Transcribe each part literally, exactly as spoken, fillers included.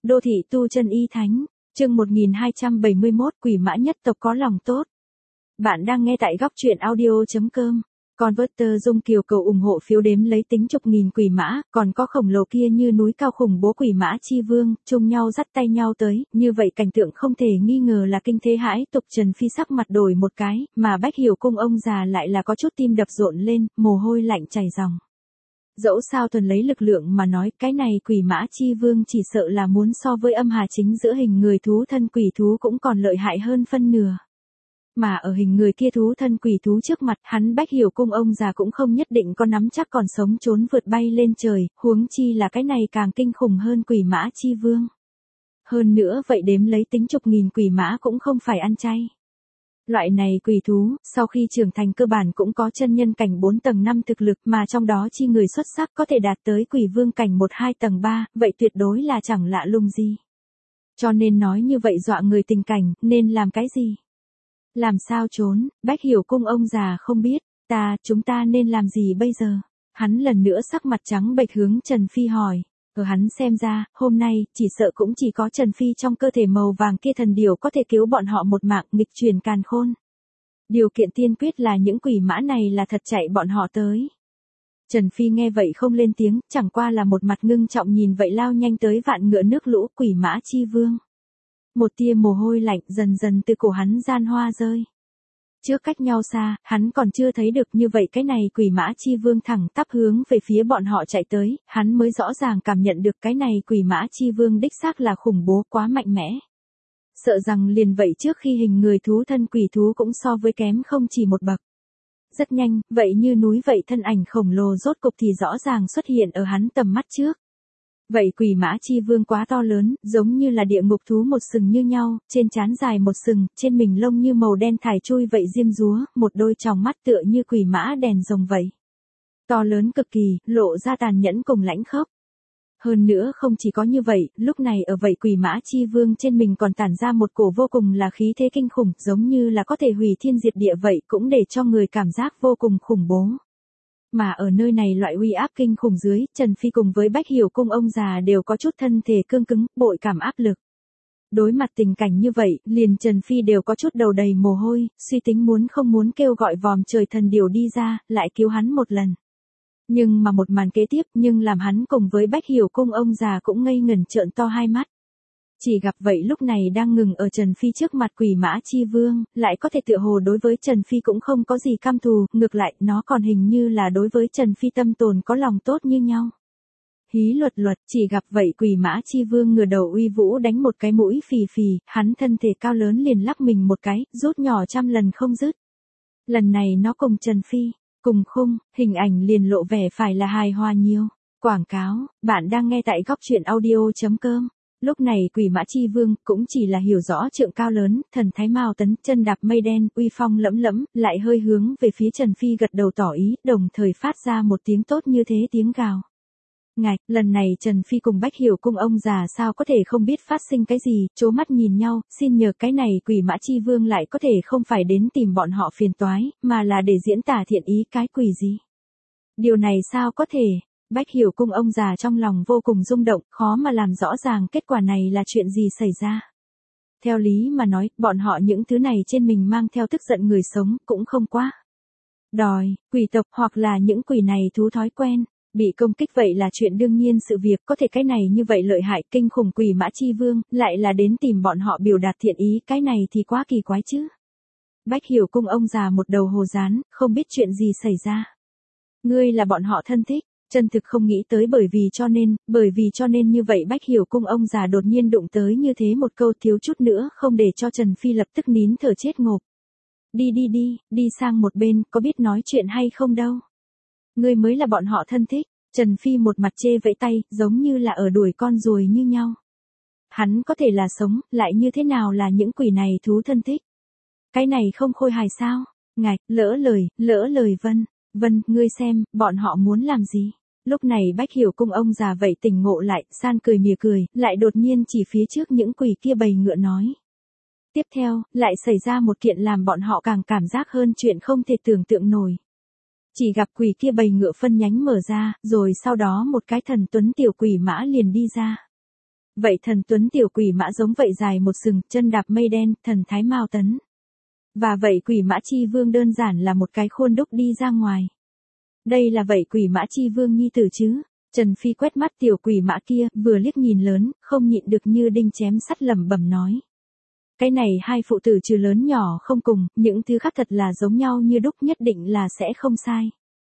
Đô thị tu chân y thánh, chương một nghìn hai trăm bảy mươi mốt quỷ mã nhất tộc có lòng tốt. Bạn đang nghe tại góc truyện audio.com. Converter Dung Kiều cầu ủng hộ phiếu đếm lấy tính chục nghìn quỷ mã, còn có khổng lồ kia như núi cao khủng bố quỷ mã chi vương, chung nhau dắt tay nhau tới, như vậy cảnh tượng không thể nghi ngờ là kinh thế hãi tục. Trần Phi sắc mặt đổi một cái, mà Bách Hiểu cung ông già lại là có chút tim đập rộn lên, mồ hôi lạnh chảy ròng. Dẫu sao thuần lấy lực lượng mà nói, cái này quỷ mã chi vương chỉ sợ là muốn so với âm hà chính giữa hình người thú thân quỷ thú cũng còn lợi hại hơn phân nửa. Mà ở hình người kia thú thân quỷ thú trước mặt, hắn Bách Hiểu cung ông già cũng không nhất định có nắm chắc còn sống trốn vượt bay lên trời, huống chi là cái này càng kinh khủng hơn quỷ mã chi vương. Hơn nữa vậy đếm lấy tính chục nghìn quỷ mã cũng không phải ăn chay. Loại này quỷ thú, sau khi trưởng thành cơ bản cũng có chân nhân cảnh bốn tầng năm thực lực, mà trong đó chi người xuất sắc có thể đạt tới quỷ vương cảnh một hai tầng ba, vậy tuyệt đối là chẳng lạ lùng gì. Cho nên nói như vậy dọa người tình cảnh, nên làm cái gì? Làm sao trốn? Bách Hiểu cung ông già không biết, ta, chúng ta nên làm gì bây giờ? Hắn lần nữa sắc mặt trắng bệch hướng Trần Phi hỏi. Ở hắn xem ra, hôm nay, chỉ sợ cũng chỉ có Trần Phi trong cơ thể màu vàng kia thần điều có thể cứu bọn họ một mạng, nghịch truyền càn khôn. Điều kiện tiên quyết là những quỷ mã này là thật chạy bọn họ tới. Trần Phi nghe vậy không lên tiếng, chẳng qua là một mặt ngưng trọng nhìn vậy lao nhanh tới vạn ngựa nước lũ quỷ mã chi vương. Một tia mồ hôi lạnh dần dần từ cổ hắn gian hoa rơi. Trước cách nhau xa, hắn còn chưa thấy được như vậy cái này quỷ mã chi vương thẳng tắp hướng về phía bọn họ chạy tới, hắn mới rõ ràng cảm nhận được cái này quỷ mã chi vương đích xác là khủng bố quá mạnh mẽ. Sợ rằng liền vậy trước khi hình người thú thân quỷ thú cũng so với kém không chỉ một bậc. Rất nhanh, vậy như núi vậy thân ảnh khổng lồ rốt cục thì rõ ràng xuất hiện ở hắn tầm mắt trước. Vậy quỷ mã chi vương quá to lớn, giống như là địa ngục thú một sừng như nhau, trên trán dài một sừng, trên mình lông như màu đen thải chui vậy diêm dúa, một đôi tròng mắt tựa như quỷ mã đèn rồng vậy. To lớn cực kỳ, lộ ra tàn nhẫn cùng lãnh khốc. Hơn nữa không chỉ có như vậy, lúc này ở vậy quỷ mã chi vương trên mình còn tản ra một cổ vô cùng là khí thế kinh khủng, giống như là có thể hủy thiên diệt địa vậy, cũng để cho người cảm giác vô cùng khủng bố. Mà ở nơi này loại uy áp kinh khủng dưới, Trần Phi cùng với Bách Hiểu cung ông già đều có chút thân thể cương cứng, bội cảm áp lực. Đối mặt tình cảnh như vậy, liền Trần Phi đều có chút đầu đầy mồ hôi, suy tính muốn không muốn kêu gọi vòm trời thần điều đi ra, lại cứu hắn một lần. Nhưng mà một màn kế tiếp, nhưng làm hắn cùng với Bách Hiểu cung ông già cũng ngây ngẩn trợn to hai mắt. Chỉ gặp vậy lúc này đang ngừng ở Trần Phi trước mặt quỷ mã chi vương, lại có thể tựa hồ đối với Trần Phi cũng không có gì căm thù, ngược lại nó còn hình như là đối với Trần Phi tâm tồn có lòng tốt như nhau. Hí luật luật, chỉ gặp vậy quỷ mã chi vương ngửa đầu uy vũ đánh một cái mũi phì phì, hắn thân thể cao lớn liền lắc mình một cái, rút nhỏ trăm lần không dứt. Lần này nó cùng Trần Phi, cùng khung, hình ảnh liền lộ vẻ phải là hài hòa nhiều. Quảng cáo, bạn đang nghe tại góc truyện audio.com. Lúc này quỷ mã chi vương cũng chỉ là hiểu rõ trượng cao lớn, thần thái mao tấn, chân đạp mây đen, uy phong lẫm lẫm, lại hơi hướng về phía Trần Phi gật đầu tỏ ý, đồng thời phát ra một tiếng tốt như thế tiếng gào. Ngạch, lần này Trần Phi cùng Bách Hiểu cung ông già sao có thể không biết phát sinh cái gì, chố mắt nhìn nhau, xin nhờ cái này quỷ mã chi vương lại có thể không phải đến tìm bọn họ phiền toái, mà là để diễn tả thiện ý cái quỷ gì. Điều này sao có thể? Bách Hiểu cung ông già trong lòng vô cùng rung động, khó mà làm rõ ràng kết quả này là chuyện gì xảy ra. Theo lý mà nói, bọn họ những thứ này trên mình mang theo tức giận người sống, cũng không quá đòi, quỷ tộc hoặc là những quỷ này thú thói quen, bị công kích vậy là chuyện đương nhiên sự việc, có thể cái này như vậy lợi hại kinh khủng quỷ mã chi vương, lại là đến tìm bọn họ biểu đạt thiện ý, cái này thì quá kỳ quái chứ. Bách Hiểu cung ông già một đầu hồ dán, không biết chuyện gì xảy ra. Ngươi là bọn họ thân thích. Chân thực không nghĩ tới bởi vì cho nên, bởi vì cho nên như vậy Bách Hiểu cung ông già đột nhiên đụng tới như thế một câu thiếu chút nữa không để cho Trần Phi lập tức nín thở chết ngộp. Đi đi đi, đi sang một bên, có biết nói chuyện hay không đâu. Ngươi mới là bọn họ thân thích, Trần Phi một mặt chê vẫy tay, giống như là ở đuổi con ruồi như nhau. Hắn có thể là sống, lại như thế nào là những quỷ này thú thân thích. Cái này không khôi hài sao, ngạch, lỡ lời, lỡ lời vân. Vân, ngươi xem, bọn họ muốn làm gì? Lúc này Bách Hiểu cung ông già vậy tỉnh ngộ lại, san cười mỉa cười, lại đột nhiên chỉ phía trước những quỷ kia bầy ngựa nói. Tiếp theo, lại xảy ra một kiện làm bọn họ càng cảm giác hơn chuyện không thể tưởng tượng nổi. Chỉ gặp quỷ kia bầy ngựa phân nhánh mở ra, rồi sau đó một cái thần tuấn tiểu quỷ mã liền đi ra. Vậy thần tuấn tiểu quỷ mã giống vậy dài một sừng, chân đạp mây đen, thần thái mao tấn. Và vậy quỷ mã chi vương đơn giản là một cái khuôn đúc đi ra ngoài. Đây là vậy quỷ mã chi vương nhi tử chứ? Trần Phi quét mắt tiểu quỷ mã kia, vừa liếc nhìn lớn, không nhịn được như đinh chém sắt lẩm bẩm nói. Cái này hai phụ tử trừ lớn nhỏ không cùng, những thứ khác thật là giống nhau như đúc, nhất định là sẽ không sai.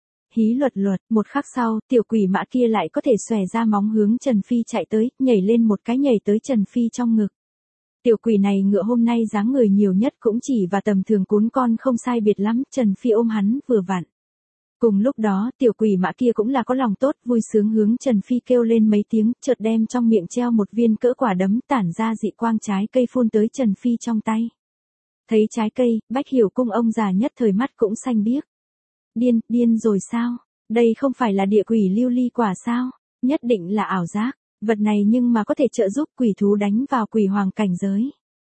Hí luật luật, một khắc sau, tiểu quỷ mã kia lại có thể xòe ra móng hướng Trần Phi chạy tới, nhảy lên một cái nhảy tới Trần Phi trong ngực. Tiểu quỷ này ngựa hôm nay dáng người nhiều nhất cũng chỉ và tầm thường cún con không sai biệt lắm, Trần Phi ôm hắn vừa vặn. Cùng lúc đó, tiểu quỷ mã kia cũng là có lòng tốt, vui sướng hướng Trần Phi kêu lên mấy tiếng, chợt đem trong miệng treo một viên cỡ quả đấm tản ra dị quang trái cây phun tới Trần Phi trong tay. Thấy trái cây, Bách Hiểu Cung ông già nhất thời mắt cũng xanh biếc. Điên, điên rồi sao? Đây không phải là địa quỷ lưu ly quả sao? Nhất định là ảo giác. Vật này nhưng mà có thể trợ giúp quỷ thú đánh vào quỷ hoàng cảnh giới.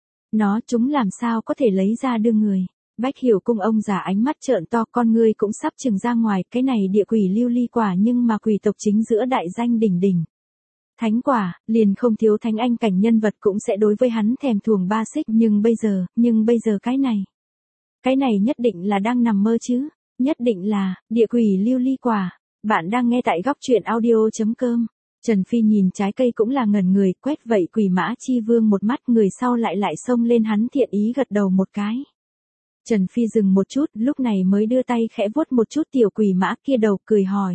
Nó chúng làm sao có thể lấy ra đưa người. Bách Hiểu Cung ông già ánh mắt trợn to, con ngươi cũng sắp trừng ra ngoài, cái này địa quỷ lưu ly quả nhưng mà quỷ tộc chính giữa đại danh đỉnh đỉnh. Thánh quả, liền không thiếu thánh anh cảnh nhân vật cũng sẽ đối với hắn thèm thuồng ba xích, nhưng bây giờ, nhưng bây giờ cái này. Cái này nhất định là đang nằm mơ chứ, nhất định là, địa quỷ lưu ly quả. Bạn đang nghe tại góc truyện audio chấm com. Trần Phi nhìn trái cây cũng là ngẩn người, quét vậy quỷ mã chi vương một mắt, người sau lại lại xông lên hắn thiện ý gật đầu một cái. Trần Phi dừng một chút, lúc này mới đưa tay khẽ vuốt một chút tiểu quỷ mã kia đầu, cười hỏi.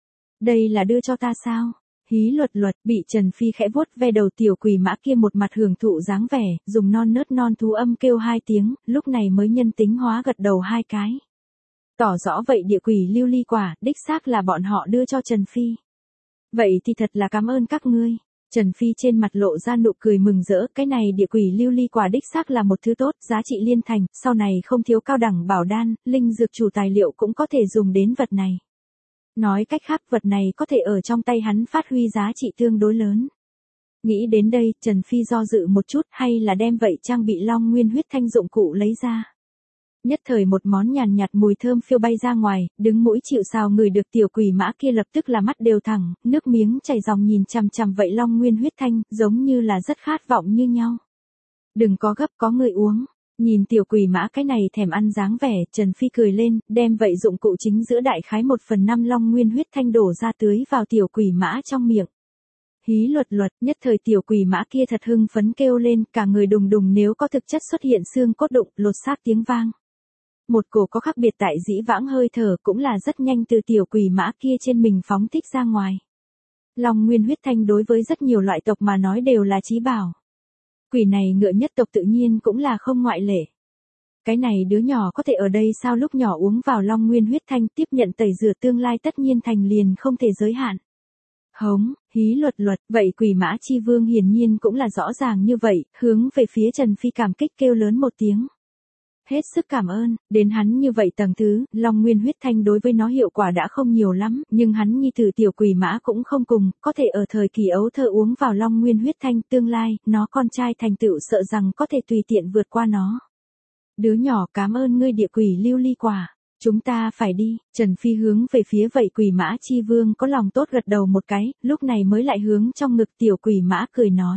Đây là đưa cho ta sao? Hí luật luật, bị Trần Phi khẽ vuốt ve đầu tiểu quỷ mã kia một mặt hưởng thụ dáng vẻ, dùng non nớt non thú âm kêu hai tiếng, lúc này mới nhân tính hóa gật đầu hai cái. Tỏ rõ vậy địa quỷ lưu ly quả, đích xác là bọn họ đưa cho Trần Phi. Vậy thì thật là cảm ơn các ngươi. Trần Phi trên mặt lộ ra nụ cười mừng rỡ, cái này địa quỷ lưu ly quả đích xác là một thứ tốt, giá trị liên thành, sau này không thiếu cao đẳng bảo đan, linh dược chủ tài liệu cũng có thể dùng đến vật này. Nói cách khác, vật này có thể ở trong tay hắn phát huy giá trị tương đối lớn. Nghĩ đến đây, Trần Phi do dự một chút, hay là đem vậy trang bị long nguyên huyết thanh dụng cụ lấy ra. Nhất thời một món nhàn nhạt mùi thơm phiêu bay ra ngoài, đứng mũi chịu sào người được tiểu quỷ mã kia lập tức là mắt đều thẳng, nước miếng chảy ròng nhìn chằm chằm vậy long nguyên huyết thanh, giống như là rất khát vọng như nhau. Đừng có gấp, có người uống. Nhìn tiểu quỷ mã cái này thèm ăn dáng vẻ, Trần Phi cười lên, đem vậy dụng cụ chính giữa đại khái một phần năm long nguyên huyết thanh đổ ra tưới vào tiểu quỷ mã trong miệng. Hí luật luật, nhất thời tiểu quỷ mã kia thật hưng phấn kêu lên, cả người đùng đùng nếu có thực chất xuất hiện xương cốt đụng, lột xác tiếng vang. Một cổ có khác biệt tại dĩ vãng hơi thở cũng là rất nhanh từ tiểu quỷ mã kia trên mình phóng thích ra ngoài. Long nguyên huyết thanh đối với rất nhiều loại tộc mà nói đều là chí bảo. Quỷ này ngựa nhất tộc tự nhiên cũng là không ngoại lệ. Cái này đứa nhỏ có thể ở đây sao lúc nhỏ uống vào long nguyên huyết thanh tiếp nhận tẩy rửa tương lai tất nhiên thành liền không thể giới hạn. Hống, hí luật luật, vậy quỷ mã chi vương hiển nhiên cũng là rõ ràng như vậy, hướng về phía Trần Phi cảm kích kêu lớn một tiếng. Hết sức cảm ơn, đến hắn như vậy tầng thứ, long nguyên huyết thanh đối với nó hiệu quả đã không nhiều lắm, nhưng hắn nhi tử tiểu quỷ mã cũng không cùng, có thể ở thời kỳ ấu thơ uống vào long nguyên huyết thanh tương lai, nó con trai thành tựu sợ rằng có thể tùy tiện vượt qua nó. Đứa nhỏ cảm ơn ngươi địa quỷ lưu ly quả, chúng ta phải đi, Trần Phi hướng về phía vậy quỷ mã chi vương có lòng tốt gật đầu một cái, lúc này mới lại hướng trong ngực tiểu quỷ mã cười nói.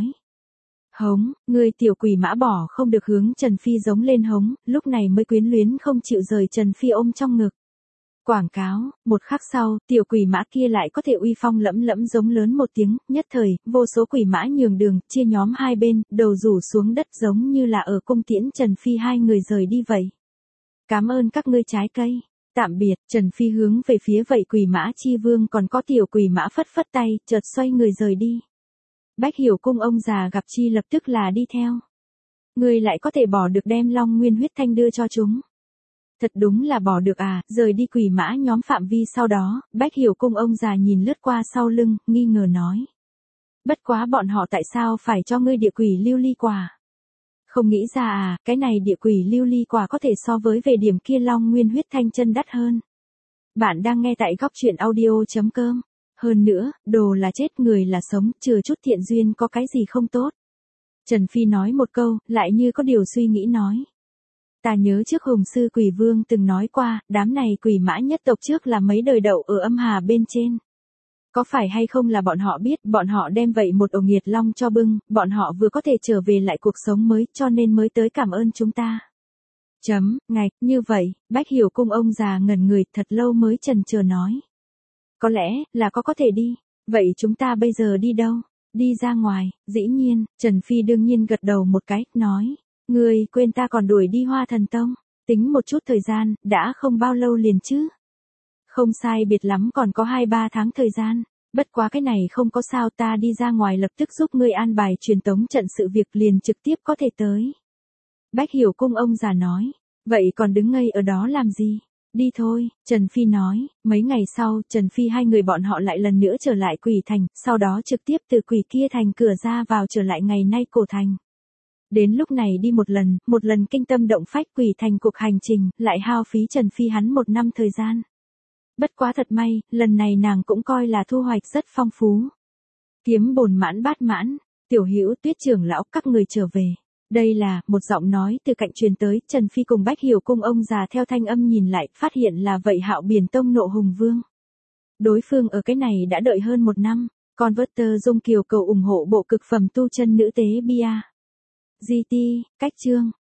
Hống, người tiểu quỷ mã bỏ không được hướng Trần Phi giống lên hống, lúc này mới quyến luyến không chịu rời Trần Phi ôm trong ngực. Quảng cáo, một khắc sau, tiểu quỷ mã kia lại có thể uy phong lẫm lẫm giống lớn một tiếng, nhất thời, vô số quỷ mã nhường đường, chia nhóm hai bên, đầu rủ xuống đất giống như là ở cung tiễn Trần Phi hai người rời đi vậy. Cảm ơn các ngươi trái cây. Tạm biệt, Trần Phi hướng về phía vậy quỷ mã chi vương còn có tiểu quỷ mã phất phất tay, chợt xoay người rời đi. Bách Hiểu Cung ông già gặp chi lập tức là đi theo. Người lại có thể bỏ được đem long nguyên huyết thanh đưa cho chúng. Thật đúng là bỏ được à, rời đi quỷ mã nhóm phạm vi sau đó, Bách Hiểu Cung ông già nhìn lướt qua sau lưng, nghi ngờ nói. Bất quá bọn họ tại sao phải cho ngươi địa quỷ lưu ly quả? Không nghĩ ra à, cái này địa quỷ lưu ly quả có thể so với về điểm kia long nguyên huyết thanh chân đắt hơn. Bạn đang nghe tại góc truyện audio chấm com. Hơn nữa, đồ là chết người là sống, trừ chút thiện duyên có cái gì không tốt. Trần Phi nói một câu, lại như có điều suy nghĩ nói. Ta nhớ trước Hùng Sư Quỷ Vương từng nói qua, đám này quỷ mã nhất tộc trước là mấy đời đậu ở âm hà bên trên. Có phải hay không là bọn họ biết bọn họ đem vậy một ổ nghiệt long cho bưng, bọn họ vừa có thể trở về lại cuộc sống mới cho nên mới tới cảm ơn chúng ta. Chấm, ngạch, như vậy, Bách Hiểu Cung ông già ngẩn người thật lâu mới chần chờ nói. Có lẽ, là có có thể đi. Vậy chúng ta bây giờ đi đâu? Đi ra ngoài, dĩ nhiên, Trần Phi đương nhiên gật đầu một cái, nói. Ngươi quên ta còn đuổi đi Hoa Thần Tông. Tính một chút thời gian, đã không bao lâu liền chứ. Không sai biệt lắm còn có hai ba tháng thời gian. Bất quá cái này không có sao, ta đi ra ngoài lập tức giúp ngươi an bài truyền tống trận, sự việc liền trực tiếp có thể tới. Bách Hiểu Cung ông già nói. Vậy còn đứng ngây ở đó làm gì? Đi thôi, Trần Phi nói. Mấy ngày sau, Trần Phi hai người bọn họ lại lần nữa trở lại Quỷ Thành, sau đó trực tiếp từ Quỷ kia thành cửa ra vào trở lại ngày nay Cổ Thành. Đến lúc này đi một lần, một lần kinh tâm động phách Quỷ Thành cuộc hành trình, lại hao phí Trần Phi hắn một năm thời gian. Bất quá thật may, lần này nàng cũng coi là thu hoạch rất phong phú. Kiếm bồn mãn bát mãn, Tiểu Hữu Tuyết trưởng lão các người trở về. Đây là, một giọng nói từ cạnh truyền tới, Trần Phi cùng Bách Hiểu Cung ông già theo thanh âm nhìn lại, phát hiện là vậy Hạo Biển Tông Nộ Hùng Vương. Đối phương ở cái này đã đợi hơn một năm, Converter Dung Kiều cầu ủng hộ bộ cực phẩm tu chân nữ tế bia. giê tê, cách chương.